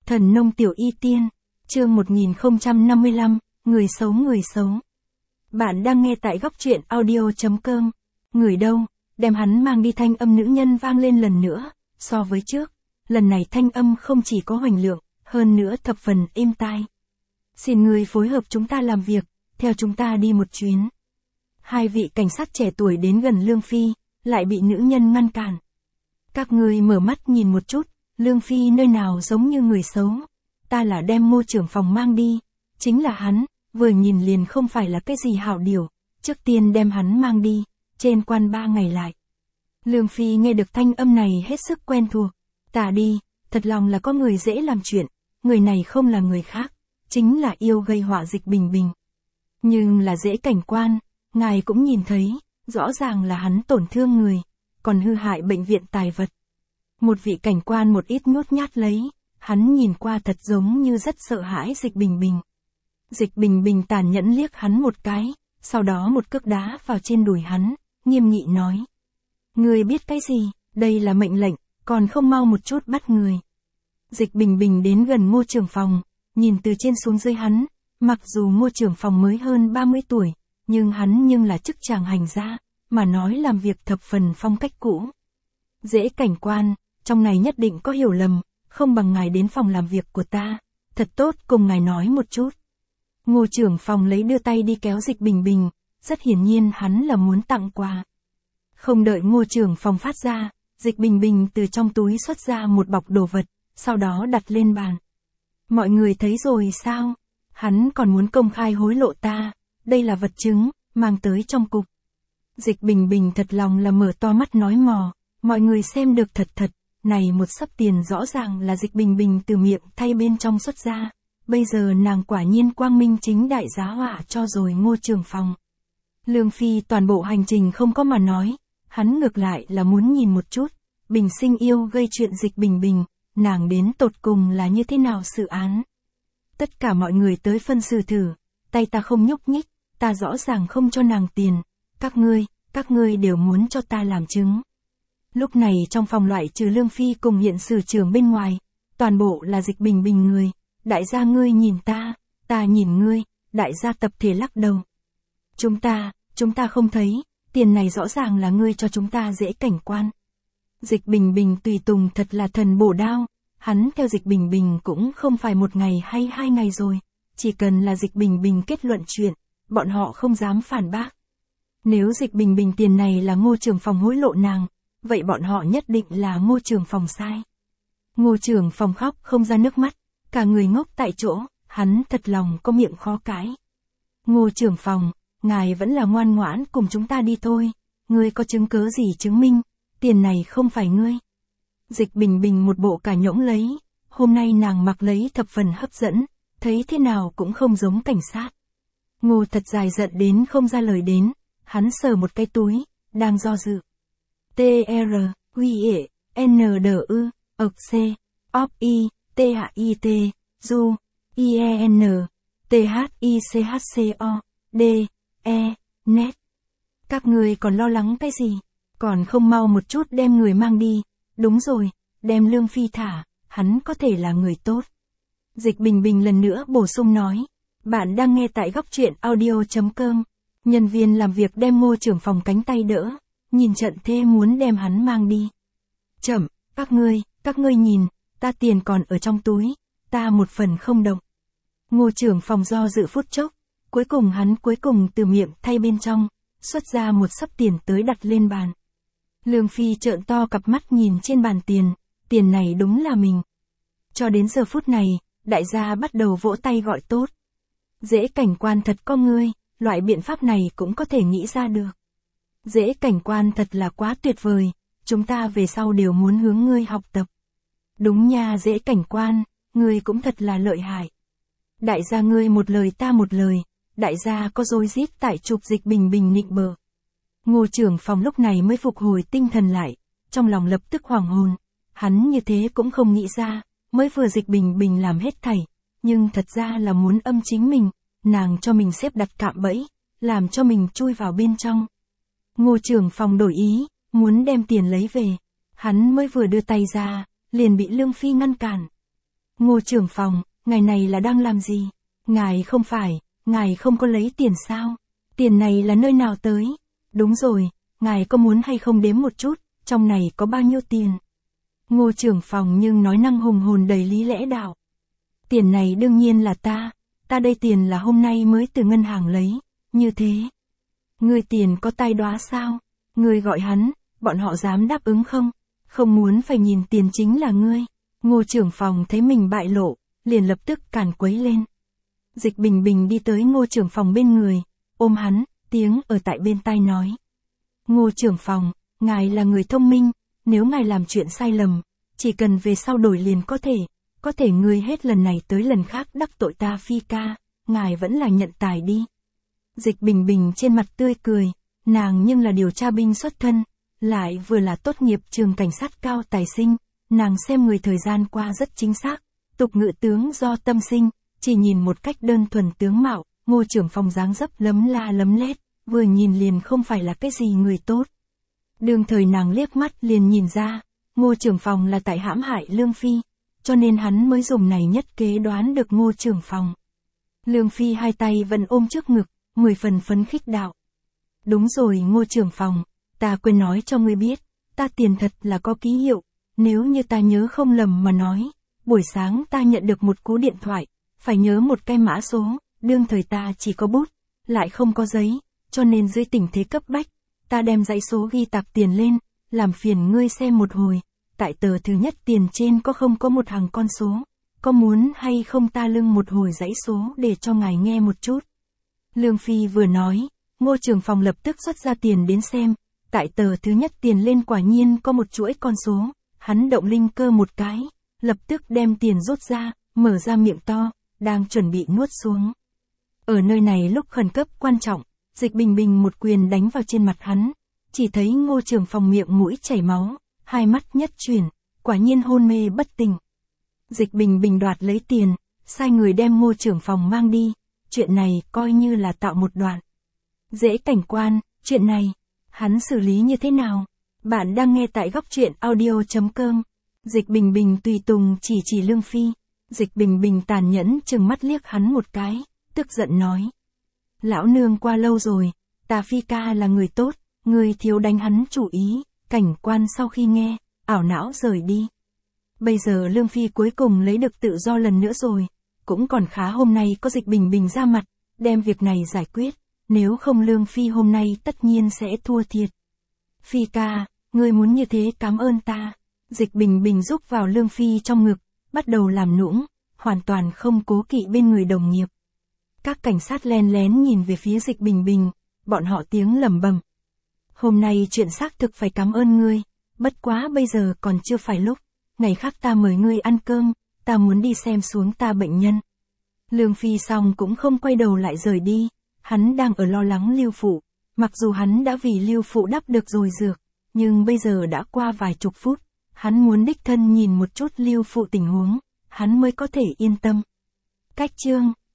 Thần nông tiểu y tiên, chương 1055, người xấu. Bạn đang nghe tại góc truyện audio.com. Người đâu, đem hắn mang đi, thanh âm nữ nhân vang lên lần nữa, so với trước, lần này thanh âm không chỉ có hoành lượng, hơn nữa thập phần êm tai. Xin người phối hợp chúng ta làm việc, theo chúng ta đi một chuyến. Hai vị cảnh sát trẻ tuổi đến gần Lương Phi, lại bị nữ nhân ngăn cản. Các ngươi mở mắt nhìn một chút, Lương Phi nơi nào giống như người xấu. Ta là đem Ngô trưởng phòng mang đi, chính là hắn, vừa nhìn liền không phải là cái gì hảo điều, trước tiên đem hắn mang đi, trên quan 3 ngày lại. Lương Phi nghe được thanh âm này hết sức quen thuộc. Ta đi, thật lòng là có người dễ làm chuyện, người này không là người khác, chính là yêu gây họa Dịch Bình Bình. Nhưng là dễ cảnh quan, ngài cũng nhìn thấy, rõ ràng là hắn tổn thương người, còn hư hại bệnh viện tài vật. Một vị cảnh quan một ít nhút nhát lấy, hắn nhìn qua thật giống như rất sợ hãi Dịch Bình Bình. Dịch Bình Bình tàn nhẫn liếc hắn một cái, sau đó một cước đá vào trên đùi hắn, nghiêm nghị nói. Ngươi biết cái gì, đây là mệnh lệnh, còn không mau một chút bắt người. Dịch Bình Bình đến gần Ngô trưởng phòng, nhìn từ trên xuống dưới hắn, mặc dù Ngô trưởng phòng mới hơn 30 tuổi, nhưng hắn nhưng là chức chàng hành gia, mà nói làm việc thập phần phong cách cũ. Dễ cảnh quan, trong này nhất định có hiểu lầm, không bằng ngài đến phòng làm việc của ta, thật tốt cùng ngài nói một chút. Ngô trưởng phòng lấy đưa tay đi kéo Dịch Bình Bình, rất hiển nhiên hắn là muốn tặng quà. Không đợi Ngô trưởng phòng phát ra, Dịch Bình Bình từ trong túi xuất ra một bọc đồ vật, sau đó đặt lên bàn. Mọi người thấy rồi sao? Hắn còn muốn công khai hối lộ ta, đây là vật chứng, mang tới trong cục. Dịch Bình Bình thật lòng là mở to mắt nói mò, mọi người xem được thật, này một xấp tiền rõ ràng là Dịch Bình Bình từ miệng thay bên trong xuất ra, bây giờ nàng quả nhiên quang minh chính đại giá họa cho rồi Ngô trưởng phòng. Lương Phi toàn bộ hành trình không có mà nói, hắn ngược lại là muốn nhìn một chút, Bình Sinh yêu gây chuyện Dịch Bình Bình, nàng đến tột cùng là như thế nào xử án. Tất cả mọi người tới phân xử thử, tay ta không nhúc nhích, ta rõ ràng không cho nàng tiền, các ngươi đều muốn cho ta làm chứng. Lúc này trong phòng loại trừ Lương Phi cùng hiện sử trưởng bên ngoài, toàn bộ là Dịch Bình Bình người, đại gia ngươi nhìn ta nhìn ngươi, đại gia tập thể lắc đầu. Chúng ta không thấy, tiền này rõ ràng là ngươi cho chúng ta dễ cảnh quan. Dịch Bình Bình tùy tùng thật là thần bổ đao, hắn theo Dịch Bình Bình cũng không phải một ngày hay 2 ngày rồi, chỉ cần là Dịch Bình Bình kết luận chuyện, bọn họ không dám phản bác. Nếu Dịch Bình Bình tiền này là Ngô trưởng phòng hối lộ nàng, vậy bọn họ nhất định là Ngô trưởng phòng sai. Ngô trưởng phòng khóc không ra nước mắt, cả người ngốc tại chỗ, hắn thật lòng có miệng khó cãi. Ngô trưởng phòng, ngài vẫn là ngoan ngoãn cùng chúng ta đi thôi, ngươi có chứng cớ gì chứng minh, tiền này không phải ngươi. Dịch Bình Bình một bộ cả nhỗng lấy, hôm nay nàng mặc lấy thập phần hấp dẫn, thấy thế nào cũng không giống cảnh sát. Ngô thật dài giận đến không ra lời đến, hắn sờ một cái túi, đang do dự. T-R-Q-E-N-D-U, C, O-P-I, T-H-I-T, Du, I-E-N, T-H-I-C-H-C-O, D, E, Net. Các người còn lo lắng cái gì? Còn không mau một chút đem người mang đi. Đúng rồi, đem Lương Phi thả, hắn có thể là người tốt. Dịch Bình Bình lần nữa bổ sung nói. Bạn đang nghe tại góc truyện audio.com. Nhân viên làm việc đem Ngô trưởng phòng cánh tay đỡ, nhìn trận thế muốn đem hắn mang đi. Chậm, các ngươi nhìn, ta tiền còn ở trong túi, ta một phần không động. Ngô trưởng phòng do dự phút chốc, cuối cùng từ miệng thay bên trong, xuất ra một xấp tiền tới đặt lên bàn. Lương Phi trợn to cặp mắt nhìn trên bàn tiền này đúng là mình. Cho đến giờ phút này, đại gia bắt đầu vỗ tay gọi tốt. Dễ cảnh quan thật có ngươi, loại biện pháp này cũng có thể nghĩ ra được. Dễ cảnh quan thật là quá tuyệt vời, chúng ta về sau đều muốn hướng ngươi học tập. Đúng nha, dễ cảnh quan, ngươi cũng thật là lợi hại. Đại gia ngươi một lời ta một lời, đại gia có rối rít tại chụp Dịch Bình Bình nịnh bợ. Ngô trưởng phòng lúc này mới phục hồi tinh thần lại, trong lòng lập tức hoảng hồn, hắn như thế cũng không nghĩ ra, mới vừa Dịch Bình Bình làm hết thảy, nhưng thật ra là muốn âm chính mình, nàng cho mình xếp đặt cạm bẫy, làm cho mình chui vào bên trong. Ngô trưởng phòng đổi ý, muốn đem tiền lấy về, hắn mới vừa đưa tay ra, liền bị Lương Phi ngăn cản. Ngô trưởng phòng, ngài này là đang làm gì? Ngài không có lấy tiền sao? Tiền này là nơi nào tới? Đúng rồi, ngài có muốn hay không đếm một chút, trong này có bao nhiêu tiền? Ngô trưởng phòng nhưng nói năng hùng hồn đầy lý lẽ đạo. Tiền này đương nhiên là ta đây tiền là hôm nay mới từ ngân hàng lấy, như thế. Ngươi tiền có tai đoá sao? Ngươi gọi hắn, bọn họ dám đáp ứng không? Không muốn phải nhìn tiền chính là ngươi. Ngô trưởng phòng thấy mình bại lộ, liền lập tức càn quấy lên. Dịch Bình Bình đi tới Ngô trưởng phòng bên người, ôm hắn, tiếng ở tại bên tai nói. Ngô trưởng phòng, ngài là người thông minh, nếu ngài làm chuyện sai lầm, chỉ cần về sau đổi liền có thể ngươi hết lần này tới lần khác đắc tội ta Phi ca, ngài vẫn là nhận tài đi. Dịch Bình Bình trên mặt tươi cười, nàng nhưng là điều tra binh xuất thân, lại vừa là tốt nghiệp trường cảnh sát cao tài sinh, nàng xem người thời gian qua rất chính xác, tục ngữ tướng do tâm sinh, chỉ nhìn một cách đơn thuần tướng mạo, Ngô trưởng phòng dáng dấp lấm la lấm lét, vừa nhìn liền không phải là cái gì người tốt. Đương thời nàng liếc mắt liền nhìn ra, Ngô trưởng phòng là tại hãm hại Lương Phi, cho nên hắn mới dùng này nhất kế đoán được Ngô trưởng phòng. Lương Phi hai tay vẫn ôm trước ngực, 10 phần phấn khích đạo. Đúng rồi Ngô trưởng phòng, ta quên nói cho ngươi biết, ta tiền thật là có ký hiệu, nếu như ta nhớ không lầm mà nói, buổi sáng ta nhận được một cú điện thoại, phải nhớ một cái mã số, đương thời ta chỉ có bút, lại không có giấy, cho nên dưới tình thế cấp bách, ta đem dãy số ghi tạc tiền lên, làm phiền ngươi xem một hồi, tại tờ thứ nhất tiền trên có không có một hàng con số, có muốn hay không ta lưng một hồi dãy số để cho ngài nghe một chút. Lương Phi vừa nói, Ngô trưởng phòng lập tức xuất ra tiền đến xem, tại tờ thứ nhất tiền lên quả nhiên có một chuỗi con số, hắn động linh cơ một cái, lập tức đem tiền rút ra, mở ra miệng to, đang chuẩn bị nuốt xuống. Ở nơi này lúc khẩn cấp quan trọng, Dịch Bình Bình một quyền đánh vào trên mặt hắn, chỉ thấy Ngô trưởng phòng miệng mũi chảy máu, hai mắt nhất chuyển, quả nhiên hôn mê bất tỉnh. Dịch Bình Bình đoạt lấy tiền, sai người đem Ngô trưởng phòng mang đi, chuyện này coi như là tạo một đoạn. Dễ cảnh quan, chuyện này, hắn xử lý như thế nào? Bạn đang nghe tại góc truyện audio.com. Dịch Bình Bình tùy tùng chỉ Lương Phi. Dịch Bình Bình tàn nhẫn chừng mắt liếc hắn một cái, tức giận nói. Lão nương qua lâu rồi, ta Phi ca là người tốt, người thiếu đánh hắn chủ ý, cảnh quan sau khi nghe, ảo não rời đi. Bây giờ Lương Phi cuối cùng lấy được tự do lần nữa rồi, cũng còn khá hôm nay có Dịch Bình Bình ra mặt, đem việc này giải quyết, nếu không Lương Phi hôm nay tất nhiên sẽ thua thiệt. Phi ca, ngươi muốn như thế cảm ơn ta. Dịch Bình Bình rúc vào Lương Phi trong ngực, bắt đầu làm nũng, hoàn toàn không cố kỵ bên người đồng nghiệp. Các cảnh sát len lén nhìn về phía Dịch Bình Bình, bọn họ tiếng lẩm bẩm. Hôm nay chuyện xác thực phải cảm ơn ngươi, bất quá bây giờ còn chưa phải lúc, ngày khác ta mời ngươi ăn cơm, ta muốn đi xem xuống ta bệnh nhân. Lương Phi xong cũng không quay đầu lại rời đi, hắn đang ở lo lắng Lưu Phụ, mặc dù hắn đã vì Lưu Phụ đắp được rồi dược, nhưng bây giờ đã qua vài chục phút, hắn muốn đích thân nhìn một chút Lưu Phụ tình huống, hắn mới có thể yên tâm. Cách chương